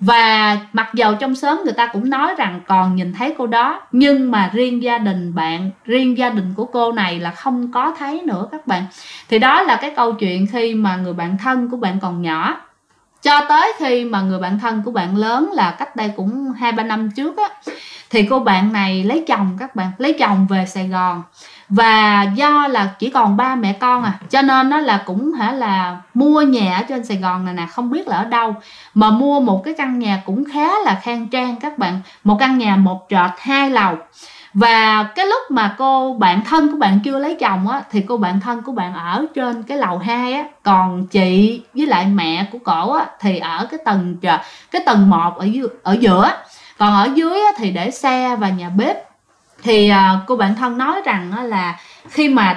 Và mặc dầu trong xóm người ta cũng nói rằng còn nhìn thấy cô đó, nhưng mà riêng gia đình của cô này là không có thấy nữa các bạn. Thì đó là cái câu chuyện khi mà người bạn thân của bạn còn nhỏ. Cho tới khi mà người bạn thân của bạn lớn, là cách đây cũng 2-3 năm trước á, thì cô bạn này lấy chồng các bạn, lấy chồng về Sài Gòn. Và do là chỉ còn ba mẹ con cho nên nó là cũng là mua nhà ở trên Sài Gòn này nè, không biết là ở đâu, mà mua một cái căn nhà cũng khá là khang trang các bạn, một căn nhà 1 trệt 2 lầu. Và cái lúc mà cô bạn thân của bạn chưa lấy chồng á, thì cô bạn thân của bạn ở trên cái lầu 2 á, còn chị với lại mẹ của cổ á, thì ở cái tầng 1 ở giữa. Còn ở dưới á, thì để xe và nhà bếp. Thì cô bạn thân nói rằng á, là khi mà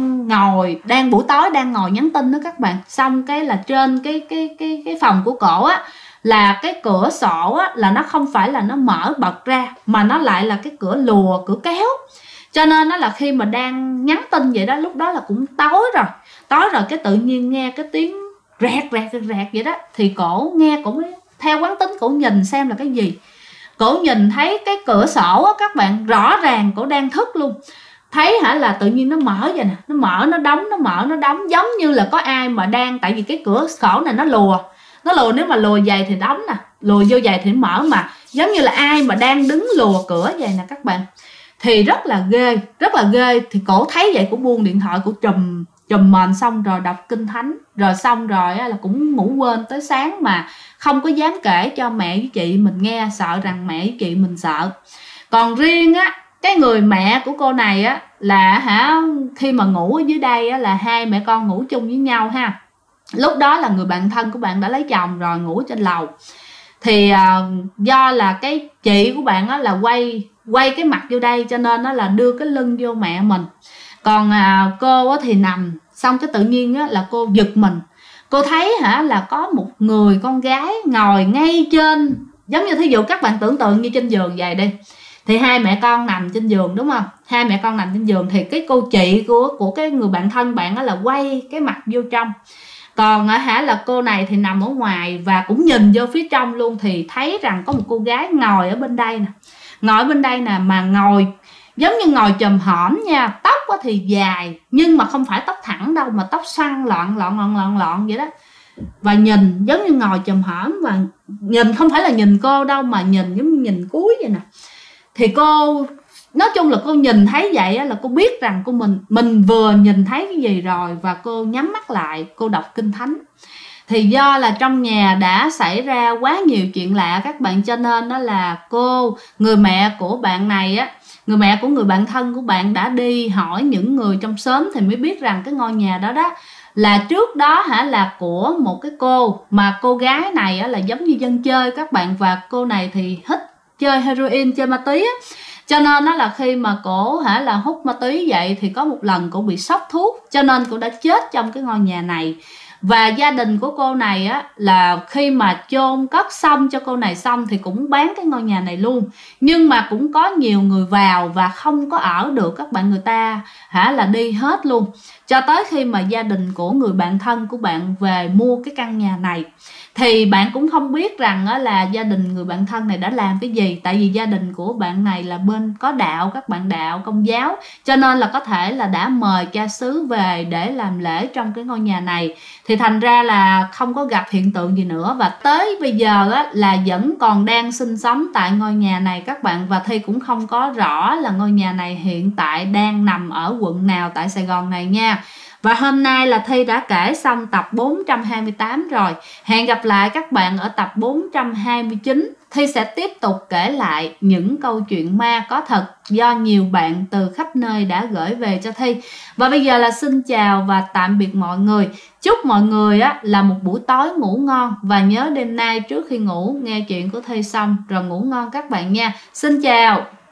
đang buổi tối đang ngồi nhắn tin đó các bạn, xong cái là trên cái phòng của cổ á, là cái cửa sổ á, là nó không phải là nó mở bật ra, mà nó lại là cái cửa lùa, cửa kéo. Cho nên nó là khi mà đang nhắn tin vậy đó, lúc đó là cũng tối rồi cái tự nhiên nghe cái tiếng rẹt vậy đó. Thì cổ nghe, cổ mới theo quán tính cổ nhìn xem là cái gì. Cổ nhìn thấy cái cửa sổ á các bạn, rõ ràng cổ đang thức luôn. Thấy là tự nhiên nó mở vậy nè, nó mở nó đóng, nó mở nó đóng, giống như là có ai mà đang, tại vì cái cửa sổ này nó lùa, Nó lùa, nếu mà lùa giày thì đóng nè, lùa vô giày thì mở, mà giống như là ai mà đang đứng lùa cửa vậy nè các bạn. Thì rất là ghê, rất là ghê. Thì cổ thấy vậy, cổ buông điện thoại, cổ trùm mền, xong rồi đọc kinh thánh, rồi xong rồi là cũng ngủ quên tới sáng, mà không có dám kể cho mẹ với chị mình nghe, sợ rằng mẹ với chị mình sợ. Còn riêng á, cái người mẹ của cô này á là khi mà ngủ ở dưới đây á, là hai mẹ con ngủ chung với nhau ha. Lúc đó là người bạn thân của bạn đã lấy chồng rồi, ngủ trên lầu. Thì do là cái chị của bạn á là quay cái mặt vô đây, cho nên nó là đưa cái lưng vô mẹ mình. Còn cô á thì nằm, xong cái tự nhiên á là cô giật mình. Cô thấy là có một người con gái ngồi ngay trên, giống như thí dụ các bạn tưởng tượng như trên giường vậy đi. Thì hai mẹ con nằm trên giường, đúng không? Hai mẹ con nằm trên giường, thì cái cô chị của cái người bạn thân bạn á là quay cái mặt vô trong. Còn là cô này thì nằm ở ngoài và cũng nhìn vô phía trong luôn, thì thấy rằng có một cô gái ngồi ở bên đây nè. Ngồi ở bên đây nè, mà ngồi giống như ngồi chòm hổm nha. Tóc thì dài, nhưng mà không phải tóc thẳng đâu, mà tóc xoăn lọn vậy đó. Và nhìn giống như ngồi chòm hổm, và nhìn không phải là nhìn cô đâu, mà nhìn giống như nhìn cuối vậy nè. Thì cô, nói chung là cô nhìn thấy vậy á, là cô biết rằng mình vừa nhìn thấy cái gì rồi, và cô nhắm mắt lại, cô đọc kinh thánh. Thì do là trong nhà đã xảy ra quá nhiều chuyện lạ các bạn, cho nên đó là cô, người mẹ của bạn này á, người mẹ của người bạn thân của bạn đã đi hỏi những người trong xóm, thì mới biết rằng cái ngôi nhà đó là trước đó là của một cái cô, mà cô gái này là giống như dân chơi các bạn, và cô này thì thích chơi heroin, chơi ma túy á. Cho nên nó là khi mà cổ là hút ma túy vậy, thì có một lần cổ bị sốc thuốc, cho nên cổ đã chết trong cái ngôi nhà này. Và gia đình của cô này á là khi mà chôn cất xong cho cô này xong, thì cũng bán cái ngôi nhà này luôn. Nhưng mà cũng có nhiều người vào và không có ở được các bạn, người ta là đi hết luôn. Cho tới khi mà gia đình của người bạn thân của bạn về mua cái căn nhà này, thì bạn cũng không biết rằng là gia đình người bạn thân này đã làm cái gì. Tại vì gia đình của bạn này là bên có đạo, các bạn đạo Công giáo, cho nên là có thể là đã mời cha xứ về để làm lễ trong cái ngôi nhà này. Thì thành ra là không có gặp hiện tượng gì nữa. Và tới bây giờ là vẫn còn đang sinh sống tại ngôi nhà này các bạn. Và Thi cũng không có rõ là ngôi nhà này hiện tại đang nằm ở quận nào tại Sài Gòn này nha. Và hôm nay là Thi đã kể xong tập 428 rồi. Hẹn gặp lại các bạn ở tập 429. Thi sẽ tiếp tục kể lại những câu chuyện ma có thật do nhiều bạn từ khắp nơi đã gửi về cho Thi. Và bây giờ là xin chào và tạm biệt mọi người. Chúc mọi người là một buổi tối ngủ ngon. Và nhớ đêm nay trước khi ngủ nghe chuyện của Thi xong rồi ngủ ngon các bạn nha. Xin chào.